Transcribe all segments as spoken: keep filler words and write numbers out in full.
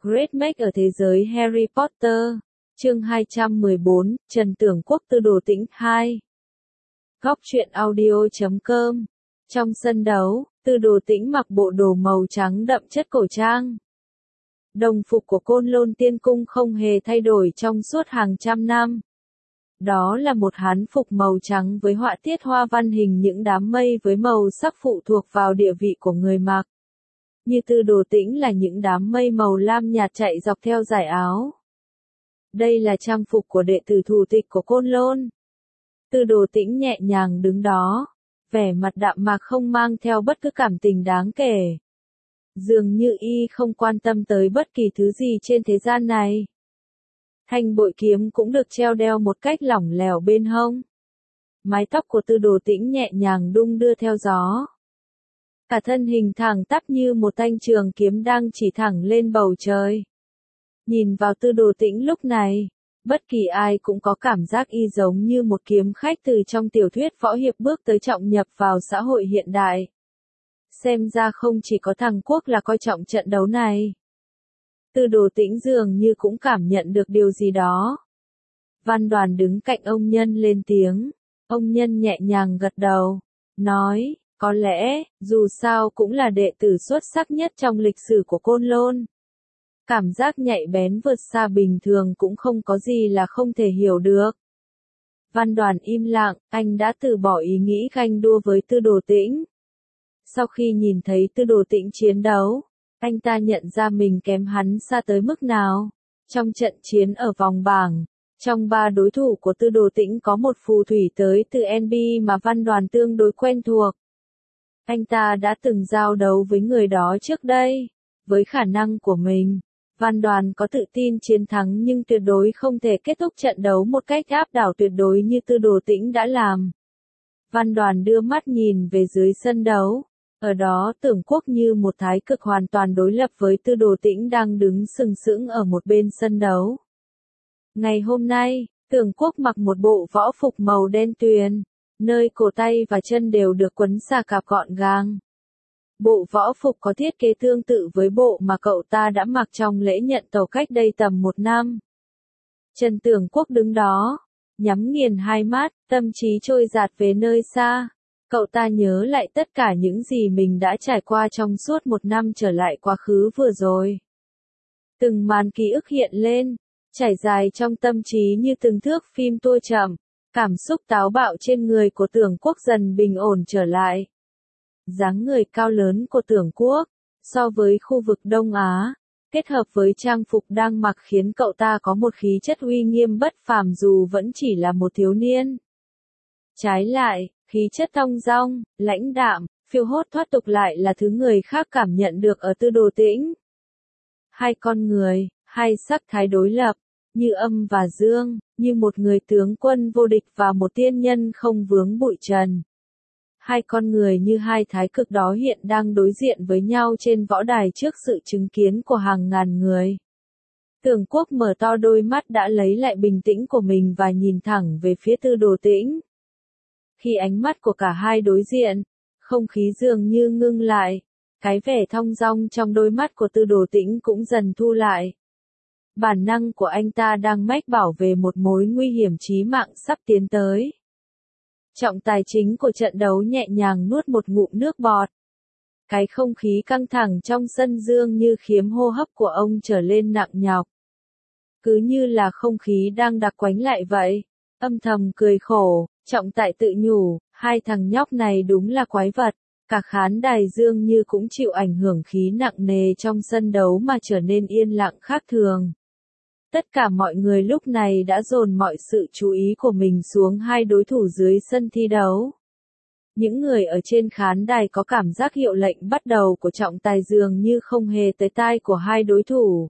Great Make ở thế giới Harry Potter. Chương hai trăm mười bốn, Trần Tưởng Quốc Tư Đồ Tĩnh hai. Góc truyện audio chấm com. Trong sân đấu, Tư Đồ Tĩnh mặc bộ đồ màu trắng đậm chất cổ trang. Đồng phục của Côn Lôn Tiên Cung không hề thay đổi trong suốt hàng trăm năm. Đó là một hán phục màu trắng với họa tiết hoa văn hình những đám mây với màu sắc phụ thuộc vào địa vị của người mặc. Như Tư Đồ Tĩnh là những đám mây màu lam nhạt chạy dọc theo dải áo. Đây là trang phục của đệ tử thủ tịch của Côn Lôn. Tư Đồ Tĩnh nhẹ nhàng đứng đó, vẻ mặt đạm mạc không mang theo bất cứ cảm tình đáng kể. Dường như y không quan tâm tới bất kỳ thứ gì trên thế gian này. Thanh bội kiếm cũng được treo đeo một cách lỏng lẻo bên hông. Mái tóc của Tư Đồ Tĩnh nhẹ nhàng đung đưa theo gió. Cả thân hình thẳng tắp như một thanh trường kiếm đang chỉ thẳng lên bầu trời. Nhìn vào Tư Đồ Tĩnh lúc này, bất kỳ ai cũng có cảm giác y giống như một kiếm khách từ trong tiểu thuyết võ hiệp bước tới trọng nhập vào xã hội hiện đại. Xem ra không chỉ có thằng Quốc là coi trọng trận đấu này. Tư Đồ Tĩnh dường như cũng cảm nhận được điều gì đó. Văn Đoàn đứng cạnh ông Nhân lên tiếng. Ông Nhân nhẹ nhàng gật đầu, nói, có lẽ, dù sao cũng là đệ tử xuất sắc nhất trong lịch sử của Côn Lôn. Cảm giác nhạy bén vượt xa bình thường cũng không có gì là không thể hiểu được. Văn Đoàn im lặng, anh đã từ bỏ ý nghĩ ganh đua với Tư Đồ Tĩnh. Sau khi nhìn thấy Tư Đồ Tĩnh chiến đấu, anh ta nhận ra mình kém hắn xa tới mức nào. Trong trận chiến ở vòng bảng, trong ba đối thủ của Tư Đồ Tĩnh có một phù thủy tới từ en bê a mà Văn Đoàn tương đối quen thuộc. Anh ta đã từng giao đấu với người đó trước đây. Với khả năng của mình, Văn Đoàn có tự tin chiến thắng nhưng tuyệt đối không thể kết thúc trận đấu một cách áp đảo tuyệt đối như Tư Đồ Tĩnh đã làm. Văn Đoàn đưa mắt nhìn về dưới sân đấu. Ở đó Tưởng Quốc như một thái cực hoàn toàn đối lập với Tư Đồ Tĩnh đang đứng sừng sững ở một bên sân đấu. Ngày hôm nay, Tưởng Quốc mặc một bộ võ phục màu đen tuyền, nơi cổ tay và chân đều được quấn xà cạp gọn gàng. Bộ võ phục có thiết kế tương tự với bộ mà cậu ta đã mặc trong lễ nhận tàu cách đây tầm một năm. Trần Tưởng Quốc đứng đó, nhắm nghiền hai mắt, tâm trí trôi dạt về nơi xa. Cậu ta nhớ lại tất cả những gì mình đã trải qua trong suốt một năm trở lại quá khứ vừa rồi. Từng màn ký ức hiện lên, trải dài trong tâm trí như từng thước phim tua chậm. Cảm xúc táo bạo trên người của Tưởng Quốc dần bình ổn trở lại. Dáng người cao lớn của Tưởng Quốc, so với khu vực Đông Á, kết hợp với trang phục đang mặc khiến cậu ta có một khí chất uy nghiêm bất phàm dù vẫn chỉ là một thiếu niên. Trái lại, khí chất thong dong, lãnh đạm, phiêu hốt thoát tục lại là thứ người khác cảm nhận được ở Tư Đồ Tĩnh. Hai con người, hai sắc thái đối lập, như âm và dương, như một người tướng quân vô địch và một tiên nhân không vướng bụi trần. Hai con người như hai thái cực đó hiện đang đối diện với nhau trên võ đài trước sự chứng kiến của hàng ngàn người. Tưởng Quốc mở to đôi mắt đã lấy lại bình tĩnh của mình và nhìn thẳng về phía Tư Đồ Tĩnh. Khi ánh mắt của cả hai đối diện, không khí dường như ngưng lại, cái vẻ thong dong trong đôi mắt của Tư Đồ Tĩnh cũng dần thu lại. Bản năng của anh ta đang mách bảo về một mối nguy hiểm chí mạng sắp tiến tới. Trọng tài chính của trận đấu nhẹ nhàng nuốt một ngụm nước bọt. Cái không khí căng thẳng trong sân dường như khiếm hô hấp của ông trở lên nặng nhọc. Cứ như là không khí đang đặc quánh lại vậy. Âm thầm cười khổ, trọng tài tự nhủ, hai thằng nhóc này đúng là quái vật. Cả khán đài dường như cũng chịu ảnh hưởng khí nặng nề trong sân đấu mà trở nên yên lặng khác thường. Tất cả mọi người lúc này đã dồn mọi sự chú ý của mình xuống hai đối thủ dưới sân thi đấu. Những người ở trên khán đài có cảm giác hiệu lệnh bắt đầu của trọng tài dường như không hề tới tai của hai đối thủ.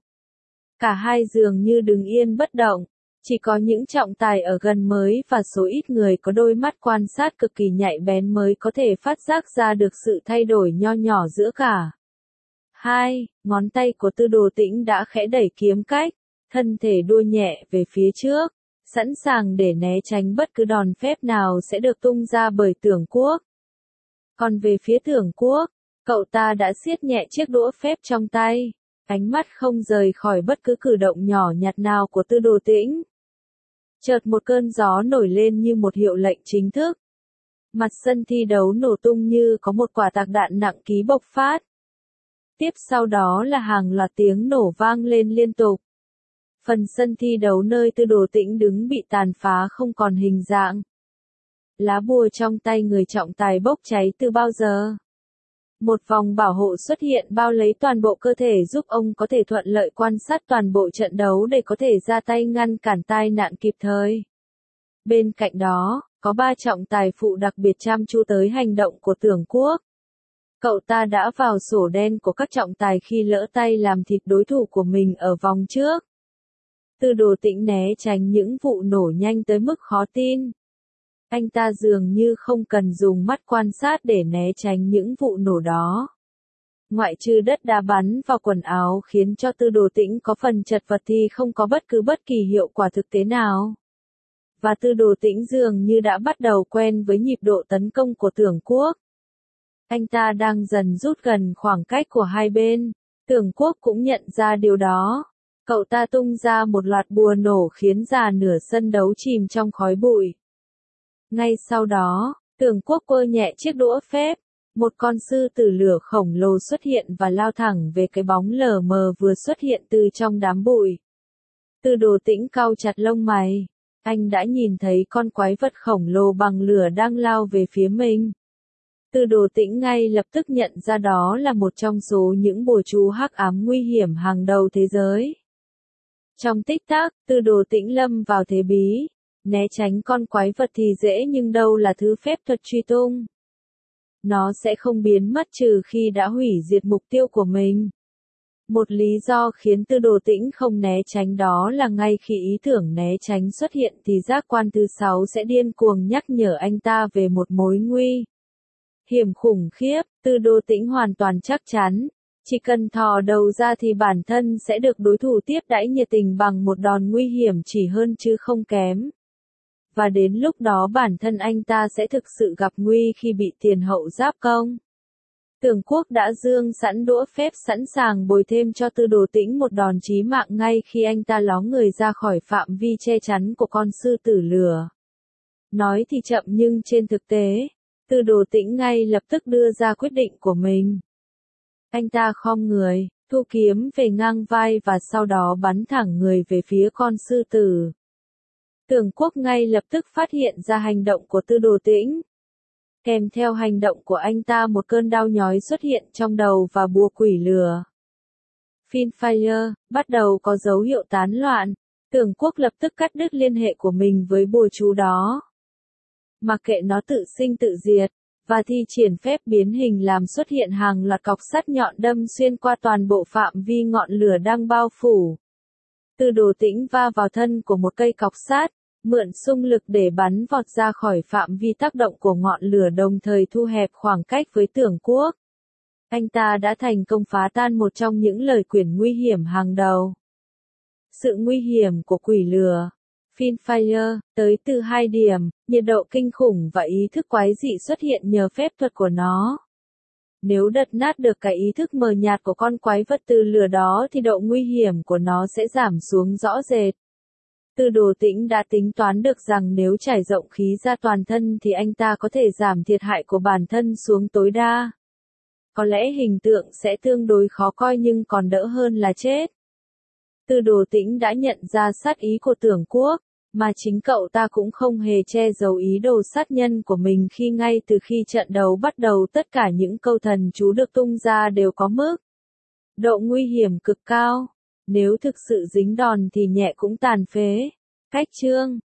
Cả hai dường như đứng yên bất động, chỉ có những trọng tài ở gần mới và số ít người có đôi mắt quan sát cực kỳ nhạy bén mới có thể phát giác ra được sự thay đổi nho nhỏ giữa cả hai. Ngón tay của Tư Đồ Tĩnh đã khẽ đẩy kiếm cách. Thân thể đua nhẹ về phía trước, sẵn sàng để né tránh bất cứ đòn phép nào sẽ được tung ra bởi Tưởng Quốc. Còn về phía Tưởng Quốc, cậu ta đã siết nhẹ chiếc đũa phép trong tay. ánh mắt không rời khỏi bất cứ cử động nhỏ nhặt nào của Tư Đồ Tĩnh. Chợt một cơn gió nổi lên như một hiệu lệnh chính thức. Mặt sân thi đấu nổ tung như có một quả tạc đạn nặng ký bộc phát. Tiếp sau đó là hàng loạt tiếng nổ vang lên liên tục. Phần sân thi đấu nơi Tư Đồ Tĩnh đứng bị tàn phá không còn hình dạng. Lá bùa trong tay người trọng tài bốc cháy từ bao giờ. Một vòng bảo hộ xuất hiện bao lấy toàn bộ cơ thể giúp ông có thể thuận lợi quan sát toàn bộ trận đấu để có thể ra tay ngăn cản tai nạn kịp thời. Bên cạnh đó, có ba trọng tài phụ đặc biệt chăm chú tới hành động của Tưởng Quốc. Cậu ta đã vào sổ đen của các trọng tài khi lỡ tay làm thịt đối thủ của mình ở vòng trước. Tư Đồ Tĩnh né tránh những vụ nổ nhanh tới mức khó tin. Anh ta dường như không cần dùng mắt quan sát để né tránh những vụ nổ đó. Ngoại trừ đất đá bắn vào quần áo khiến cho Tư Đồ Tĩnh có phần chật vật thì không có bất cứ bất kỳ hiệu quả thực tế nào. Và Tư Đồ Tĩnh dường như đã bắt đầu quen với nhịp độ tấn công của Tưởng Quốc. Anh ta đang dần rút gần khoảng cách của hai bên. Tưởng Quốc cũng nhận ra điều đó. Cậu ta tung ra một loạt bùa nổ khiến già nửa sân đấu chìm trong khói bụi. Ngay sau đó, Tưởng Quốc quơ nhẹ chiếc đũa phép, một con sư tử lửa khổng lồ xuất hiện và lao thẳng về cái bóng lờ mờ vừa xuất hiện từ trong đám bụi. Tư Đồ Tĩnh cau chặt lông mày, anh đã nhìn thấy con quái vật khổng lồ bằng lửa đang lao về phía mình. Tư Đồ Tĩnh ngay lập tức nhận ra đó là một trong số những bùa chú hắc ám nguy hiểm hàng đầu thế giới. Trong tích tắc, Tư Đồ Tĩnh lâm vào thế bí. Né tránh con quái vật thì dễ nhưng đâu là thứ phép thuật truy tung. Nó sẽ không biến mất trừ khi đã hủy diệt mục tiêu của mình. Một lý do khiến Tư Đồ Tĩnh không né tránh đó là ngay khi ý tưởng né tránh xuất hiện thì giác quan thứ sáu sẽ điên cuồng nhắc nhở anh ta về một mối nguy hiểm khủng khiếp. Tư Đồ Tĩnh hoàn toàn chắc chắn, chỉ cần thò đầu ra thì bản thân sẽ được đối thủ tiếp đãi nhiệt tình bằng một đòn nguy hiểm chỉ hơn chứ không kém. Và đến lúc đó bản thân anh ta sẽ thực sự gặp nguy khi bị tiền hậu giáp công. Tưởng Quốc đã dương sẵn đũa phép sẵn sàng bồi thêm cho Tư Đồ Tĩnh một đòn chí mạng ngay khi anh ta ló người ra khỏi phạm vi che chắn của con sư tử lửa. Nói thì chậm nhưng trên thực tế, Tư Đồ Tĩnh ngay lập tức đưa ra quyết định của mình. Anh ta khom người, thu kiếm về ngang vai và sau đó bắn thẳng người về phía con sư tử. Tưởng Quốc ngay lập tức phát hiện ra hành động của Tư Đồ Tĩnh. Kèm theo hành động của anh ta một cơn đau nhói xuất hiện trong đầu và bùa quỷ lửa. Finfire, bắt đầu có dấu hiệu tán loạn. Tưởng Quốc lập tức cắt đứt liên hệ của mình với bùa chú đó. Mặc kệ nó tự sinh tự diệt, và thi triển phép biến hình làm xuất hiện hàng loạt cọc sắt nhọn đâm xuyên qua toàn bộ phạm vi ngọn lửa đang bao phủ. Tư Đồ Tĩnh va vào thân của một cây cọc sắt, mượn xung lực để bắn vọt ra khỏi phạm vi tác động của ngọn lửa đồng thời thu hẹp khoảng cách với Tưởng Quốc. Anh ta đã thành công phá tan một trong những lời quyển nguy hiểm hàng đầu. Sự nguy hiểm của quỷ lửa, Finfire, tới từ hai điểm, nhiệt độ kinh khủng và ý thức quái dị xuất hiện nhờ phép thuật của nó. Nếu đập nát được cái ý thức mờ nhạt của con quái vật từ lửa đó thì độ nguy hiểm của nó sẽ giảm xuống rõ rệt. Tư Đồ Tĩnh đã tính toán được rằng nếu trải rộng khí ra toàn thân thì anh ta có thể giảm thiệt hại của bản thân xuống tối đa. Có lẽ hình tượng sẽ tương đối khó coi nhưng còn đỡ hơn là chết. Tư Đồ Tĩnh đã nhận ra sát ý của Tưởng Quốc, mà chính cậu ta cũng không hề che giấu ý đồ sát nhân của mình khi ngay từ khi trận đấu bắt đầu tất cả những câu thần chú được tung ra đều có mức độ nguy hiểm cực cao. Nếu thực sự dính đòn thì nhẹ cũng tàn phế. Cách chương